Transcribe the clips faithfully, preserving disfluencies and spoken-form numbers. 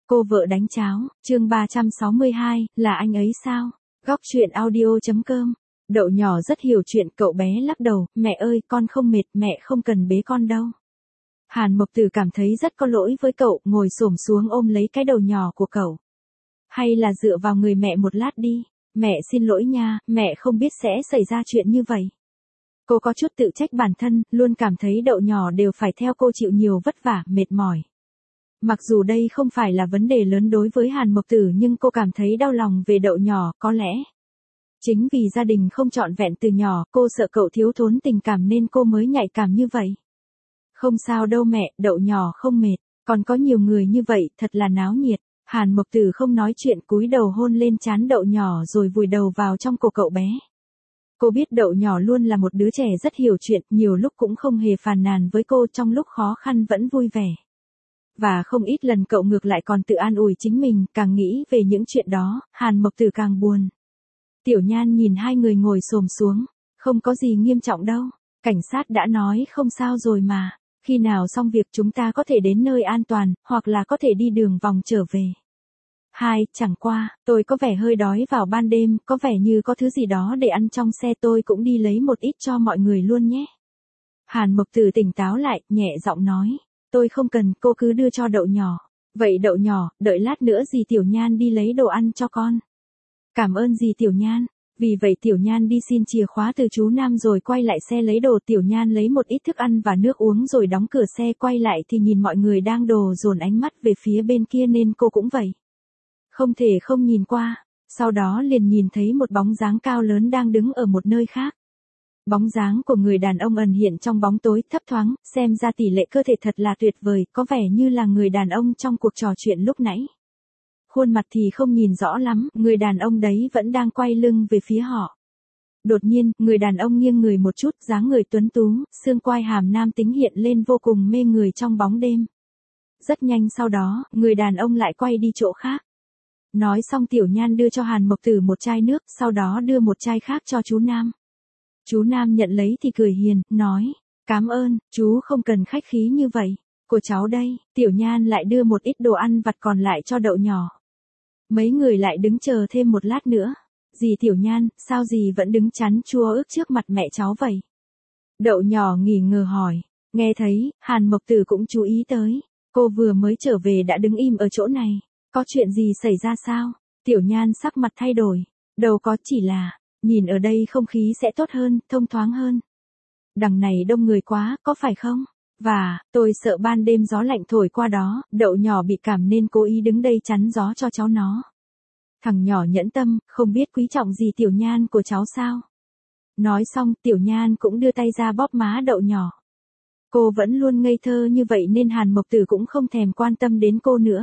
Cô vợ đánh cháo, chương ba trăm sáu mươi hai, là anh ấy sao? Góc truyện audio.com. Đậu nhỏ rất hiểu chuyện, cậu bé lắc đầu, mẹ ơi, con không mệt, mẹ không cần bế con đâu. Hàn Mộc Tử cảm thấy rất có lỗi với cậu, ngồi xổm xuống ôm lấy cái đầu nhỏ của cậu. Hay là dựa vào người mẹ một lát đi, mẹ xin lỗi nha, mẹ không biết sẽ xảy ra chuyện như vậy. Cô có chút tự trách bản thân, luôn cảm thấy đậu nhỏ đều phải theo cô chịu nhiều vất vả, mệt mỏi. Mặc dù đây không phải là vấn đề lớn đối với Hàn Mộc Tử nhưng cô cảm thấy đau lòng về đậu nhỏ, có lẽ chính vì gia đình không trọn vẹn từ nhỏ, cô sợ cậu thiếu thốn tình cảm nên cô mới nhạy cảm như vậy. Không sao đâu mẹ, đậu nhỏ không mệt, còn có nhiều người như vậy, thật là náo nhiệt. Hàn Mộc Tử không nói chuyện, cúi đầu hôn lên trán đậu nhỏ rồi vùi đầu vào trong cổ cậu bé. Cô biết đậu nhỏ luôn là một đứa trẻ rất hiểu chuyện, nhiều lúc cũng không hề phàn nàn với cô, trong lúc khó khăn vẫn vui vẻ. Và không ít lần cậu ngược lại còn tự an ủi chính mình, càng nghĩ về những chuyện đó, Hàn Mộc Tử càng buồn. Tiểu Nhan nhìn hai người ngồi xổm xuống, không có gì nghiêm trọng đâu, cảnh sát đã nói không sao rồi mà, khi nào xong việc chúng ta có thể đến nơi an toàn, hoặc là có thể đi đường vòng trở về. Hai, chẳng qua, tôi có vẻ hơi đói vào ban đêm, có vẻ như có thứ gì đó để ăn trong xe, tôi cũng đi lấy một ít cho mọi người luôn nhé. Hàn Mộc Tử tỉnh táo lại, nhẹ giọng nói. Tôi không cần, cô cứ đưa cho đậu nhỏ. Vậy đậu nhỏ, đợi lát nữa dì Tiểu Nhan đi lấy đồ ăn cho con. Cảm ơn dì Tiểu Nhan. Vì vậy Tiểu Nhan đi xin chìa khóa từ chú Nam rồi quay lại xe lấy đồ. Tiểu Nhan lấy một ít thức ăn và nước uống rồi đóng cửa xe, quay lại thì nhìn mọi người đang đổ dồn ánh mắt về phía bên kia nên cô cũng vậy. Không thể không nhìn qua, sau đó liền nhìn thấy một bóng dáng cao lớn đang đứng ở một nơi khác. Bóng dáng của người đàn ông ẩn hiện trong bóng tối, thấp thoáng, xem ra tỷ lệ cơ thể thật là tuyệt vời, có vẻ như là người đàn ông trong cuộc trò chuyện lúc nãy. Khuôn mặt thì không nhìn rõ lắm, người đàn ông đấy vẫn đang quay lưng về phía họ. Đột nhiên, người đàn ông nghiêng người một chút, dáng người tuấn tú, xương quai hàm nam tính hiện lên vô cùng mê người trong bóng đêm. Rất nhanh sau đó, người đàn ông lại quay đi chỗ khác. Nói xong Tiểu Nhan đưa cho Hàn Mộc Tử một chai nước, sau đó đưa một chai khác cho chú Nam. Chú Nam nhận lấy thì cười hiền, nói, cảm ơn, chú không cần khách khí như vậy, của cháu đây. Tiểu Nhan lại đưa một ít đồ ăn vặt còn lại cho đậu nhỏ. Mấy người lại đứng chờ thêm một lát nữa. Dì Tiểu Nhan, sao dì vẫn đứng chắn chua ước trước mặt mẹ cháu vậy? Đậu nhỏ nghỉ ngờ hỏi, nghe thấy, Hàn Mộc Tử cũng chú ý tới. Cô vừa mới trở về đã đứng im ở chỗ này, có chuyện gì xảy ra sao? Tiểu Nhan sắc mặt thay đổi, đâu có, chỉ là nhìn ở đây không khí sẽ tốt hơn, thông thoáng hơn. Đằng này đông người quá, có phải không? Và, tôi sợ ban đêm gió lạnh thổi qua đó, đậu nhỏ bị cảm nên cố ý đứng đây chắn gió cho cháu nó. Thằng nhỏ nhẫn tâm, không biết quý trọng gì Tiểu Nhan của cháu sao? Nói xong, Tiểu Nhan cũng đưa tay ra bóp má đậu nhỏ. Cô vẫn luôn ngây thơ như vậy nên Hàn Mộc Tử cũng không thèm quan tâm đến cô nữa.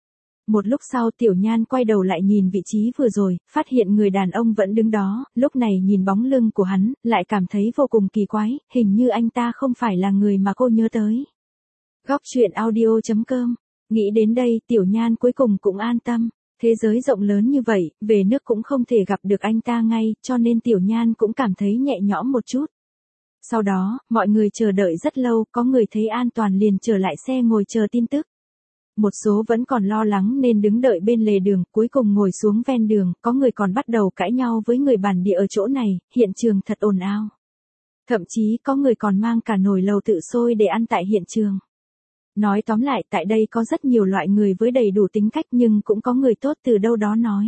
Một lúc sau Tiểu Nhan quay đầu lại nhìn vị trí vừa rồi, phát hiện người đàn ông vẫn đứng đó, lúc này nhìn bóng lưng của hắn, lại cảm thấy vô cùng kỳ quái, hình như anh ta không phải là người mà cô nhớ tới. Góc truyện audio.com. Nghĩ đến đây Tiểu Nhan cuối cùng cũng an tâm, thế giới rộng lớn như vậy, về nước cũng không thể gặp được anh ta ngay, cho nên Tiểu Nhan cũng cảm thấy nhẹ nhõm một chút. Sau đó, mọi người chờ đợi rất lâu, có người thấy an toàn liền trở lại xe ngồi chờ tin tức. Một số vẫn còn lo lắng nên đứng đợi bên lề đường, cuối cùng ngồi xuống ven đường, có người còn bắt đầu cãi nhau với người bản địa ở chỗ này, hiện trường thật ồn ào. Thậm chí có người còn mang cả nồi lẩu tự sôi để ăn tại hiện trường. Nói tóm lại, tại đây có rất nhiều loại người với đầy đủ tính cách nhưng cũng có người tốt từ đâu đó nói.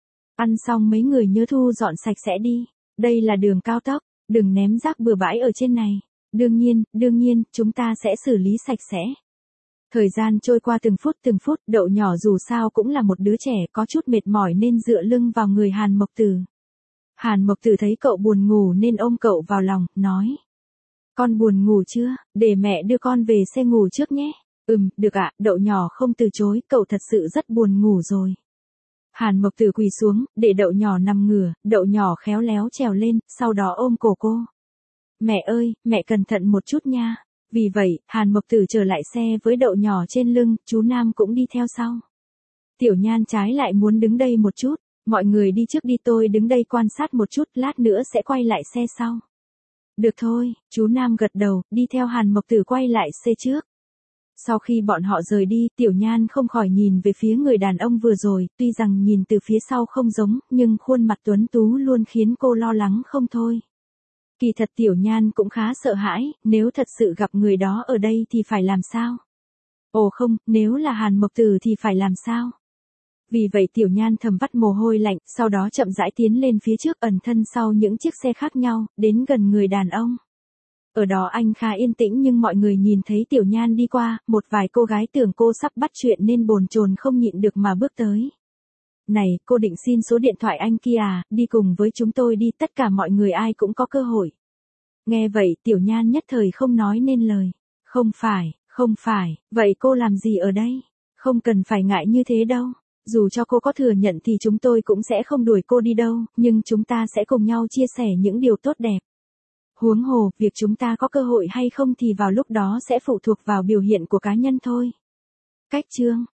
Ăn xong mấy người nhớ thu dọn sạch sẽ đi, đây là đường cao tốc, đừng ném rác bừa bãi ở trên này. Đương nhiên, đương nhiên, chúng ta sẽ xử lý sạch sẽ. Thời gian trôi qua từng phút từng phút, đậu nhỏ dù sao cũng là một đứa trẻ có chút mệt mỏi nên dựa lưng vào người Hàn Mộc Tử. Hàn Mộc Tử thấy cậu buồn ngủ nên ôm cậu vào lòng, nói. Con buồn ngủ chưa, để mẹ đưa con về xe ngủ trước nhé. Ừm, được ạ, đậu nhỏ không từ chối, cậu thật sự rất buồn ngủ rồi. Hàn Mộc Tử quỳ xuống, để đậu nhỏ nằm ngửa, đậu nhỏ khéo léo trèo lên, sau đó ôm cổ cô. Mẹ ơi, mẹ cẩn thận một chút nha. Vì vậy, Hàn Mộc Tử trở lại xe với đậu nhỏ trên lưng, chú Nam cũng đi theo sau. Tiểu Nhan trái lại muốn đứng đây một chút, mọi người đi trước đi, tôi đứng đây quan sát một chút, lát nữa sẽ quay lại xe sau. Được thôi, chú Nam gật đầu, đi theo Hàn Mộc Tử quay lại xe trước. Sau khi bọn họ rời đi, Tiểu Nhan không khỏi nhìn về phía người đàn ông vừa rồi, tuy rằng nhìn từ phía sau không giống, nhưng khuôn mặt tuấn tú luôn khiến cô lo lắng không thôi. Kỳ thật Tiểu Nhan cũng khá sợ hãi, nếu thật sự gặp người đó ở đây thì phải làm sao? Ồ không, nếu là Hàn Mộc Tử thì phải làm sao? Vì vậy Tiểu Nhan thầm vắt mồ hôi lạnh, sau đó chậm rãi tiến lên phía trước ẩn thân sau những chiếc xe khác nhau, đến gần người đàn ông. Ở đó anh khá yên tĩnh nhưng mọi người nhìn thấy Tiểu Nhan đi qua, một vài cô gái tưởng cô sắp bắt chuyện nên bồn chồn không nhịn được mà bước tới. Này, cô định xin số điện thoại anh kia à, đi cùng với chúng tôi đi, tất cả mọi người ai cũng có cơ hội. Nghe vậy Tiểu Nhan nhất thời không nói nên lời. Không phải, không phải, vậy cô làm gì ở đây? Không cần phải ngại như thế đâu. Dù cho cô có thừa nhận thì chúng tôi cũng sẽ không đuổi cô đi đâu, nhưng chúng ta sẽ cùng nhau chia sẻ những điều tốt đẹp. Huống hồ, việc chúng ta có cơ hội hay không thì vào lúc đó sẽ phụ thuộc vào biểu hiện của cá nhân thôi. Cách chương